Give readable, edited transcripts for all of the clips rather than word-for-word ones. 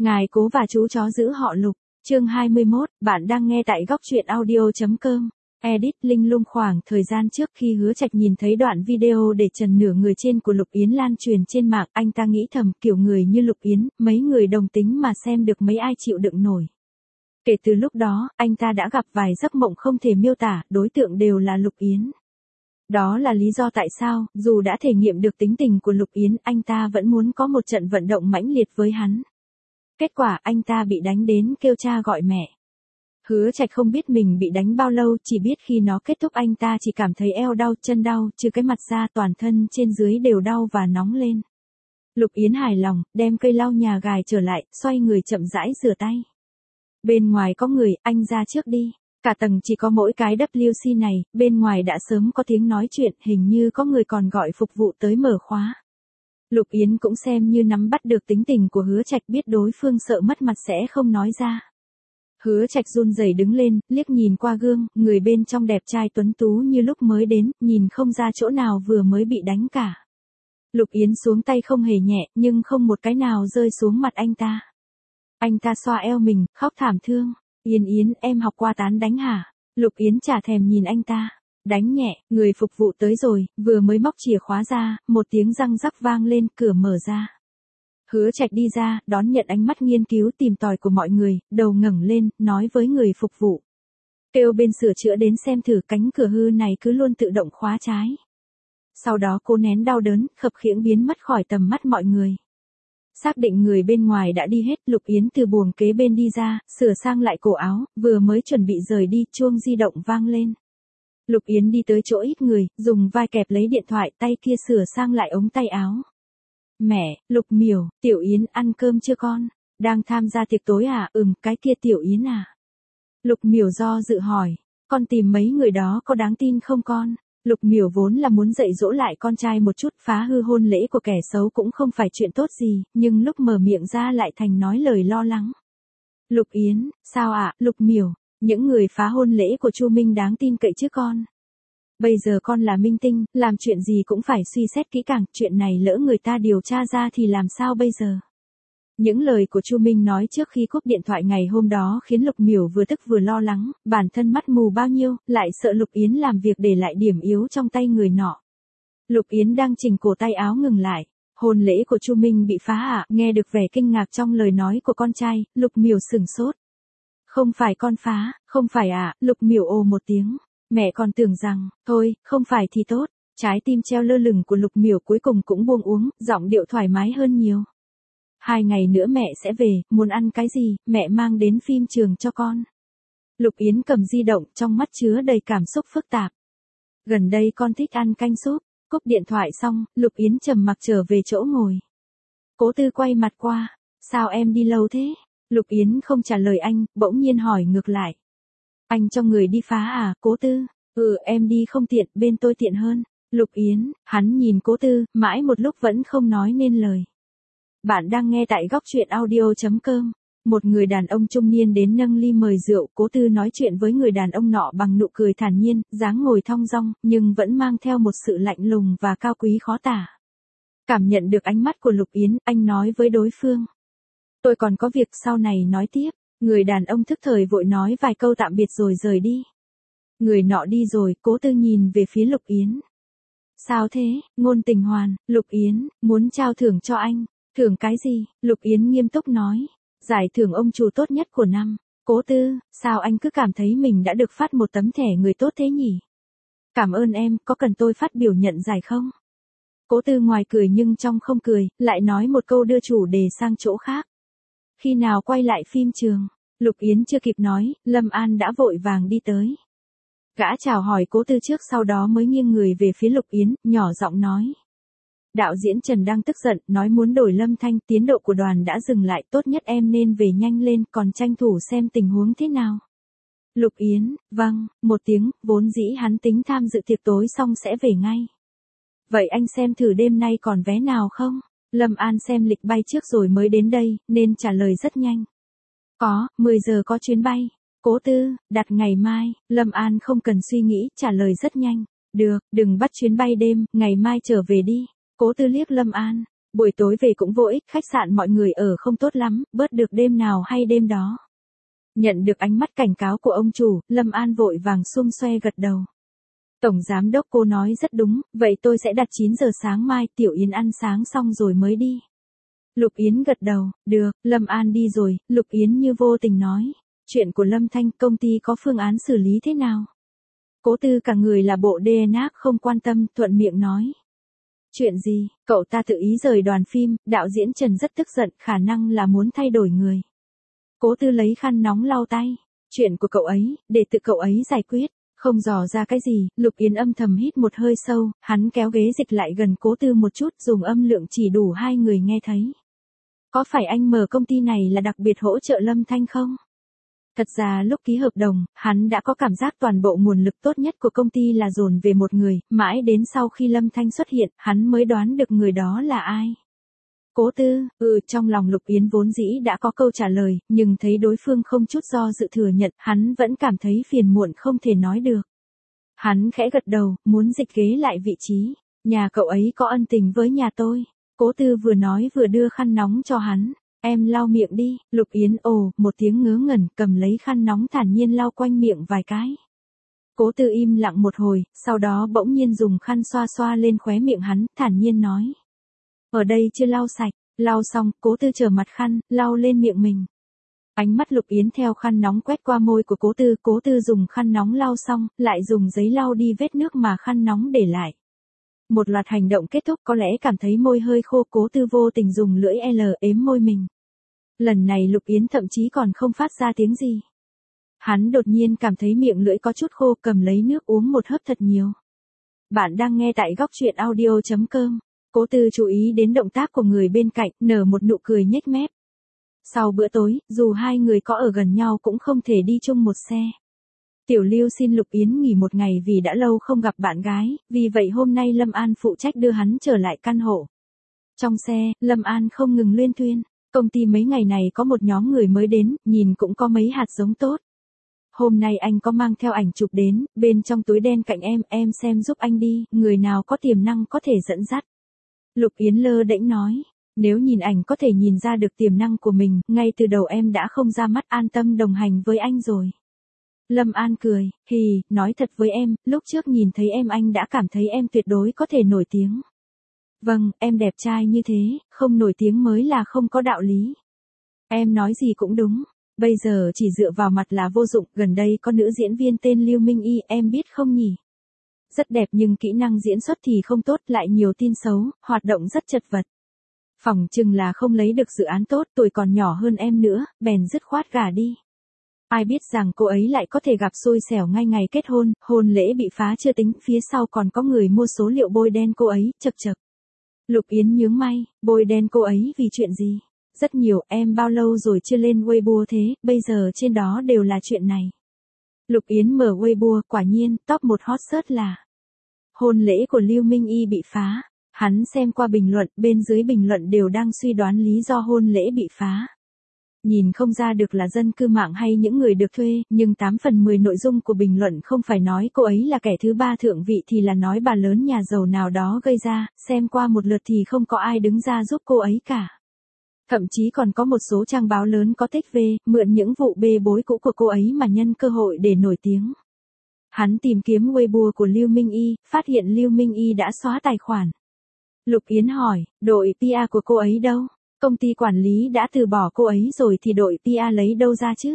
Ngài cố và chú chó giữ họ Lục. Chương 21, bạn đang nghe tại góc truyện audio.com. Edit Linh Lung. Khoảng thời gian trước khi Hứa Trạch nhìn thấy đoạn video để trần nửa người trên của Lục Yến lan truyền trên mạng, anh ta nghĩ thầm, kiểu người như Lục Yến, mấy người đồng tính mà xem được mấy ai chịu đựng nổi. Kể từ lúc đó, anh ta đã gặp vài giấc mộng không thể miêu tả, đối tượng đều là Lục Yến. Đó là lý do tại sao, dù đã thể nghiệm được tính tình của Lục Yến, anh ta vẫn muốn có một trận vận động mãnh liệt với hắn. Kết quả anh ta bị đánh đến kêu cha gọi mẹ. Hứa Trạch không biết mình bị đánh bao lâu, chỉ biết khi nó kết thúc anh ta chỉ cảm thấy eo đau, chân đau, trừ cái mặt ra toàn thân trên dưới đều đau và nóng lên. Lục Yến hài lòng, đem cây lau nhà gài trở lại, xoay người chậm rãi rửa tay. Bên ngoài có người, anh ra trước đi. Cả tầng chỉ có mỗi cái WC này, bên ngoài đã sớm có tiếng nói chuyện, hình như có người còn gọi phục vụ tới mở khóa. Lục Yến cũng xem như nắm bắt được tính tình của Hứa Trạch, biết đối phương sợ mất mặt sẽ không nói ra. Hứa Trạch run rẩy đứng lên, liếc nhìn qua gương, người bên trong đẹp trai tuấn tú như lúc mới đến, nhìn không ra chỗ nào vừa mới bị đánh cả. Lục Yến xuống tay không hề nhẹ, nhưng không một cái nào rơi xuống mặt anh ta. Anh ta xoa eo mình, khóc thảm thương. Yến Yến, em học qua tán đánh hả? Lục Yến chả thèm nhìn anh ta. Đánh nhẹ, người phục vụ tới rồi, vừa mới móc chìa khóa ra, một tiếng răng rắc vang lên, cửa mở ra. Hứa Trạch đi ra, đón nhận ánh mắt nghiên cứu tìm tòi của mọi người, đầu ngẩng lên, nói với người phục vụ. Kêu bên sửa chữa đến xem thử, cánh cửa hư này cứ luôn tự động khóa trái. Sau đó cô nén đau đớn, khập khiễng biến mất khỏi tầm mắt mọi người. Xác định người bên ngoài đã đi hết, Lục Yến từ buồng kế bên đi ra, sửa sang lại cổ áo, vừa mới chuẩn bị rời đi, chuông di động vang lên. Lục Yến đi tới chỗ ít người, dùng vai kẹp lấy điện thoại, tay kia sửa sang lại ống tay áo. Mẹ, Lục Miểu, Tiểu Yến ăn cơm chưa con? Đang tham gia tiệc tối à? Cái kia Tiểu Yến à? Lục Miểu do dự hỏi, con tìm mấy người đó có đáng tin không con? Lục Miểu vốn là muốn dạy dỗ lại con trai một chút, phá hư hôn lễ của kẻ xấu cũng không phải chuyện tốt gì, nhưng lúc mở miệng ra lại thành nói lời lo lắng. Lục Yến, sao ạ? Lục Miểu, những người phá hôn lễ của Chu Minh đáng tin cậy chứ con? Bây giờ con là minh tinh, làm chuyện gì cũng phải suy xét kỹ càng, chuyện này lỡ người ta điều tra ra thì làm sao bây giờ? Những lời của Chu Minh nói trước khi cúp điện thoại ngày hôm đó khiến Lục Miểu vừa tức vừa lo lắng, bản thân mắt mù bao nhiêu, lại sợ Lục Yến làm việc để lại điểm yếu trong tay người nọ. Lục Yến đang chỉnh cổ tay áo ngừng lại. Hôn lễ của Chu Minh bị phá à? Nghe được vẻ kinh ngạc trong lời nói của con trai, Lục Miểu sửng sốt. Không phải con phá, không phải à? Lục Miểu ồ một tiếng. Mẹ còn tưởng rằng, thôi, không phải thì tốt. Trái tim treo lơ lửng của Lục Miểu cuối cùng cũng buông uống, giọng điệu thoải mái hơn nhiều. 2 ngày nữa mẹ sẽ về, muốn ăn cái gì, mẹ mang đến phim trường cho con. Lục Yến cầm di động, trong mắt chứa đầy cảm xúc phức tạp. Gần đây con thích ăn canh súp. Cúp điện thoại xong, Lục Yến trầm mặc trở về chỗ ngồi. Cố Tư quay mặt qua, sao em đi lâu thế? Lục Yến không trả lời anh, bỗng nhiên hỏi ngược lại. Anh cho người đi phá à? Cố Tư, em đi không tiện, bên tôi tiện hơn. Lục Yến, hắn nhìn Cố Tư, mãi một lúc vẫn không nói nên lời. Bạn đang nghe tại góc truyện audio.com. Một người đàn ông trung niên đến nâng ly mời rượu, Cố Tư nói chuyện với người đàn ông nọ bằng nụ cười thản nhiên, dáng ngồi thong dong, nhưng vẫn mang theo một sự lạnh lùng và cao quý khó tả. Cảm nhận được ánh mắt của Lục Yến, anh nói với đối phương. Tôi còn có việc sau này nói tiếp. Người đàn ông thức thời vội nói vài câu tạm biệt rồi rời đi. Người nọ đi rồi, Cố Tư nhìn về phía Lục Yến. Sao thế, ngôn tình hoàn? Lục Yến, muốn trao thưởng cho anh. Thưởng cái gì? Lục Yến nghiêm túc nói. Giải thưởng ông chủ tốt nhất của năm. Cố Tư, sao anh cứ cảm thấy mình đã được phát một tấm thẻ người tốt thế nhỉ? Cảm ơn em, có cần tôi phát biểu nhận giải không? Cố Tư ngoài cười nhưng trong không cười, lại nói một câu đưa chủ đề sang chỗ khác. Khi nào quay lại phim trường? Lục Yến chưa kịp nói, Lâm An đã vội vàng đi tới. Gã chào hỏi Cố Tư trước, sau đó mới nghiêng người về phía Lục Yến, nhỏ giọng nói. Đạo diễn Trần đang tức giận, nói muốn đổi Lâm Thanh, tiến độ của đoàn đã dừng lại, tốt nhất em nên về nhanh lên, còn tranh thủ xem tình huống thế nào. Lục Yến, vâng, một tiếng, vốn dĩ hắn tính tham dự tiệc tối xong sẽ về ngay. Vậy anh xem thử đêm nay còn vé nào không? Lâm An xem lịch bay trước rồi mới đến đây, nên trả lời rất nhanh. Có, 10 giờ có chuyến bay. Cố Tư, đặt ngày mai. Lâm An không cần suy nghĩ, trả lời rất nhanh. Được, đừng bắt chuyến bay đêm, ngày mai trở về đi. Cố Tư liếc Lâm An. Buổi tối về cũng vô ích, khách sạn mọi người ở không tốt lắm, bớt được đêm nào hay đêm đó. Nhận được ánh mắt cảnh cáo của ông chủ, Lâm An vội vàng xum xoe gật đầu. Tổng giám đốc cô nói rất đúng, vậy tôi sẽ đặt 9 giờ sáng mai, Tiểu Yến ăn sáng xong rồi mới đi. Lục Yến gật đầu, được, Lâm An đi rồi, Lục Yến như vô tình nói. Chuyện của Lâm Thanh, công ty có phương án xử lý thế nào? Cố Tư cả người là bộ DNA không quan tâm, thuận miệng nói. Chuyện gì, cậu ta tự ý rời đoàn phim, đạo diễn Trần rất tức giận, khả năng là muốn thay đổi người. Cố Tư lấy khăn nóng lau tay. Chuyện của cậu ấy, để tự cậu ấy giải quyết. Không dò ra cái gì, Lục Yến âm thầm hít một hơi sâu, hắn kéo ghế dịch lại gần Cố Tư một chút, dùng âm lượng chỉ đủ hai người nghe thấy. Có phải anh mở công ty này là đặc biệt hỗ trợ Lâm Thanh không? Thật ra lúc ký hợp đồng, hắn đã có cảm giác toàn bộ nguồn lực tốt nhất của công ty là dồn về một người, mãi đến sau khi Lâm Thanh xuất hiện, hắn mới đoán được người đó là ai. Cố Tư, trong lòng Lục Yến vốn dĩ đã có câu trả lời, nhưng thấy đối phương không chút do dự thừa nhận, hắn vẫn cảm thấy phiền muộn không thể nói được. Hắn khẽ gật đầu, muốn dịch ghế lại vị trí. Nhà cậu ấy có ân tình với nhà tôi. Cố Tư vừa nói vừa đưa khăn nóng cho hắn. Em lau miệng đi, Lục Yến một tiếng ngớ ngẩn, cầm lấy khăn nóng thản nhiên lau quanh miệng vài cái. Cố Tư im lặng một hồi, sau đó bỗng nhiên dùng khăn xoa xoa lên khóe miệng hắn, thản nhiên nói. Ở đây chưa lau sạch, lau xong, Cố Tư trở mặt khăn, lau lên miệng mình. Ánh mắt Lục Yến theo khăn nóng quét qua môi của Cố Tư dùng khăn nóng lau xong, lại dùng giấy lau đi vết nước mà khăn nóng để lại. Một loạt hành động kết thúc có lẽ cảm thấy môi hơi khô, Cố Tư vô tình dùng lưỡi ếm môi mình. Lần này Lục Yến thậm chí còn không phát ra tiếng gì. Hắn đột nhiên cảm thấy miệng lưỡi có chút khô, cầm lấy nước uống một hớp thật nhiều. Bạn đang nghe tại góc truyện audio.com. Cố Tư chú ý đến động tác của người bên cạnh, nở một nụ cười nhếch mép. Sau bữa tối, dù hai người có ở gần nhau cũng không thể đi chung một xe. Tiểu Lưu xin Lục Yến nghỉ một ngày vì đã lâu không gặp bạn gái, vì vậy hôm nay Lâm An phụ trách đưa hắn trở lại căn hộ. Trong xe, Lâm An không ngừng luyên thuyên. Công ty mấy ngày này có một nhóm người mới đến, nhìn cũng có mấy hạt giống tốt. Hôm nay anh có mang theo ảnh chụp đến, bên trong túi đen cạnh em xem giúp anh đi, người nào có tiềm năng có thể dẫn dắt. Lục Yến lơ đễnh nói, nếu nhìn ảnh có thể nhìn ra được tiềm năng của mình, ngay từ đầu em đã không ra mắt, an tâm đồng hành với anh rồi. Lâm An cười, nói thật với em, lúc trước nhìn thấy em anh đã cảm thấy em tuyệt đối có thể nổi tiếng. Vâng, em đẹp trai như thế, không nổi tiếng mới là không có đạo lý. Em nói gì cũng đúng, bây giờ chỉ dựa vào mặt là vô dụng, gần đây có nữ diễn viên tên Lưu Minh Y, em biết không nhỉ? Rất đẹp nhưng kỹ năng diễn xuất thì không tốt, lại nhiều tin xấu, hoạt động rất chật vật. Phỏng chừng là không lấy được dự án tốt, tuổi còn nhỏ hơn em nữa, bèn dứt khoát gả đi. Ai biết rằng cô ấy lại có thể gặp xui xẻo ngay ngày kết hôn, hôn lễ bị phá chưa tính, phía sau còn có người mua số liệu bôi đen cô ấy, chậc chậc. Lục Yến nhướng may, bôi đen cô ấy vì chuyện gì? Rất nhiều, em bao lâu rồi chưa lên Weibo thế, bây giờ trên đó đều là chuyện này. Lục Yến mở Weibo, quả nhiên, top 1 hot search là hôn lễ của Lưu Minh Y bị phá. Hắn xem qua bình luận, bên dưới bình luận đều đang suy đoán lý do hôn lễ bị phá. Nhìn không ra được là dân cư mạng hay những người được thuê, nhưng 8 phần 10 nội dung của bình luận không phải nói cô ấy là kẻ thứ ba thượng vị thì là nói bà lớn nhà giàu nào đó gây ra, xem qua một lượt thì không có ai đứng ra giúp cô ấy cả. Thậm chí còn có một số trang báo lớn có tích về, mượn những vụ bê bối cũ của cô ấy mà nhân cơ hội để nổi tiếng. Hắn tìm kiếm Weibo của Lưu Minh Y, phát hiện Lưu Minh Y đã xóa tài khoản. Lục Yến hỏi, đội PR của cô ấy đâu? Công ty quản lý đã từ bỏ cô ấy rồi thì đội PR lấy đâu ra chứ?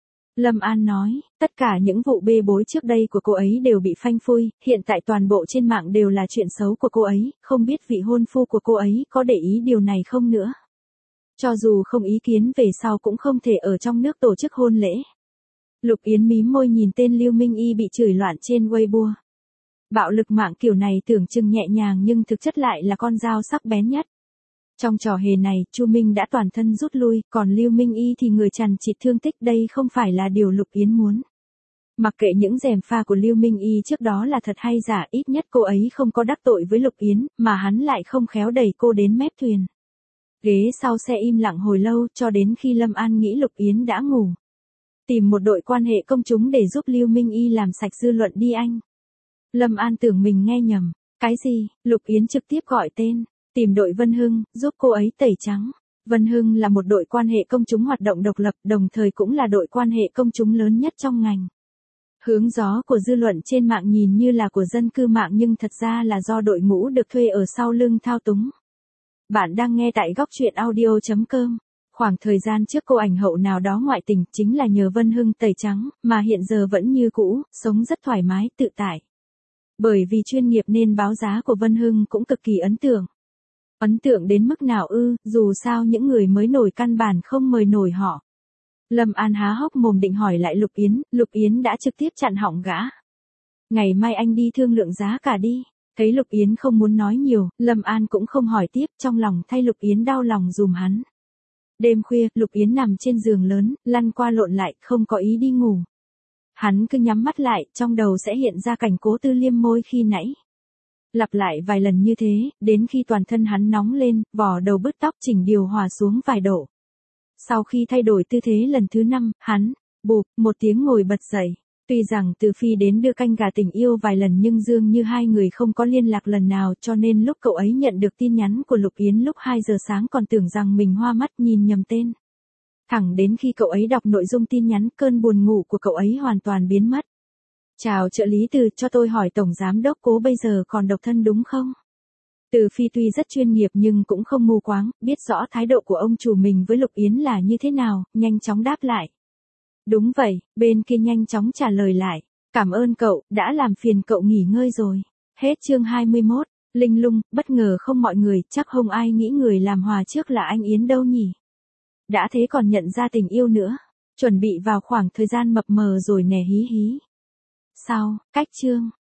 Lâm An nói, tất cả những vụ bê bối trước đây của cô ấy đều bị phanh phui, hiện tại toàn bộ trên mạng đều là chuyện xấu của cô ấy, không biết vị hôn phu của cô ấy có để ý điều này không nữa. Cho dù không ý kiến về sau cũng không thể ở trong nước tổ chức hôn lễ. Lục Yến mím môi nhìn tên Lưu Minh Y bị chửi loạn trên Weibo. Bạo lực mạng kiểu này tưởng chừng nhẹ nhàng nhưng thực chất lại là con dao sắc bén nhất. Trong trò hề này, Chu Minh đã toàn thân rút lui, còn Lưu Minh Y thì người chằn chịt thương tích, đây không phải là điều Lục Yến muốn. Mặc kệ những gièm pha của Lưu Minh Y trước đó là thật hay giả, ít nhất cô ấy không có đắc tội với Lục Yến, mà hắn lại không khéo đẩy cô đến mép thuyền. Ghế sau xe im lặng hồi lâu, cho đến khi Lâm An nghĩ Lục Yến đã ngủ. Tìm một đội quan hệ công chúng để giúp Lưu Minh Y làm sạch dư luận đi anh. Lâm An tưởng mình nghe nhầm. Cái gì? Lục Yến trực tiếp gọi tên. Tìm đội Vân Hưng, giúp cô ấy tẩy trắng. Vân Hưng là một đội quan hệ công chúng hoạt động độc lập, đồng thời cũng là đội quan hệ công chúng lớn nhất trong ngành. Hướng gió của dư luận trên mạng nhìn như là của dân cư mạng nhưng thật ra là do đội ngũ được thuê ở sau lưng thao túng. Bạn đang nghe tại góc chuyện audio.com. Khoảng thời gian trước cô ảnh hậu nào đó ngoại tình chính là nhờ Vân Hưng tẩy trắng, mà hiện giờ vẫn như cũ, sống rất thoải mái, tự tại. Bởi vì chuyên nghiệp nên báo giá của Vân Hưng cũng cực kỳ ấn tượng. Ấn tượng đến mức nào ư, dù sao những người mới nổi căn bản không mời nổi họ. Lâm An há hốc mồm định hỏi lại Lục Yến đã trực tiếp chặn họng gã. Ngày mai anh đi thương lượng giá cả đi. Thấy Lục Yến không muốn nói nhiều, Lâm An cũng không hỏi tiếp, trong lòng thay Lục Yến đau lòng dùm hắn. Đêm khuya, Lục Yến nằm trên giường lớn, lăn qua lộn lại, không có ý đi ngủ. Hắn cứ nhắm mắt lại, trong đầu sẽ hiện ra cảnh Cố Tư liêm môi khi nãy. Lặp lại vài lần như thế, đến khi toàn thân hắn nóng lên, vò đầu bứt tóc chỉnh điều hòa xuống vài độ. Sau khi thay đổi tư thế lần thứ 5, hắn, bụp, một tiếng ngồi bật dậy. Tuy rằng Từ Phi đến đưa canh gà tình yêu vài lần nhưng dường như hai người không có liên lạc lần nào cho nên lúc cậu ấy nhận được tin nhắn của Lục Yến lúc 2 giờ sáng còn tưởng rằng mình hoa mắt nhìn nhầm tên. Thẳng đến khi cậu ấy đọc nội dung tin nhắn cơn buồn ngủ của cậu ấy hoàn toàn biến mất. Chào trợ lý Từ, cho tôi hỏi Tổng Giám Đốc Cố bây giờ còn độc thân đúng không? Từ Phi tuy rất chuyên nghiệp nhưng cũng không mù quáng, biết rõ thái độ của ông chủ mình với Lục Yến là như thế nào, nhanh chóng đáp lại. Đúng vậy, bên kia nhanh chóng trả lời lại. Cảm ơn cậu, đã làm phiền cậu nghỉ ngơi rồi. Hết chương 21, Linh Lung, bất ngờ không mọi người, chắc không ai nghĩ người làm hòa trước là anh Yến đâu nhỉ. Đã thế còn nhận ra tình yêu nữa. Chuẩn bị vào khoảng thời gian mập mờ rồi nè hí hí. Sau, cách chương.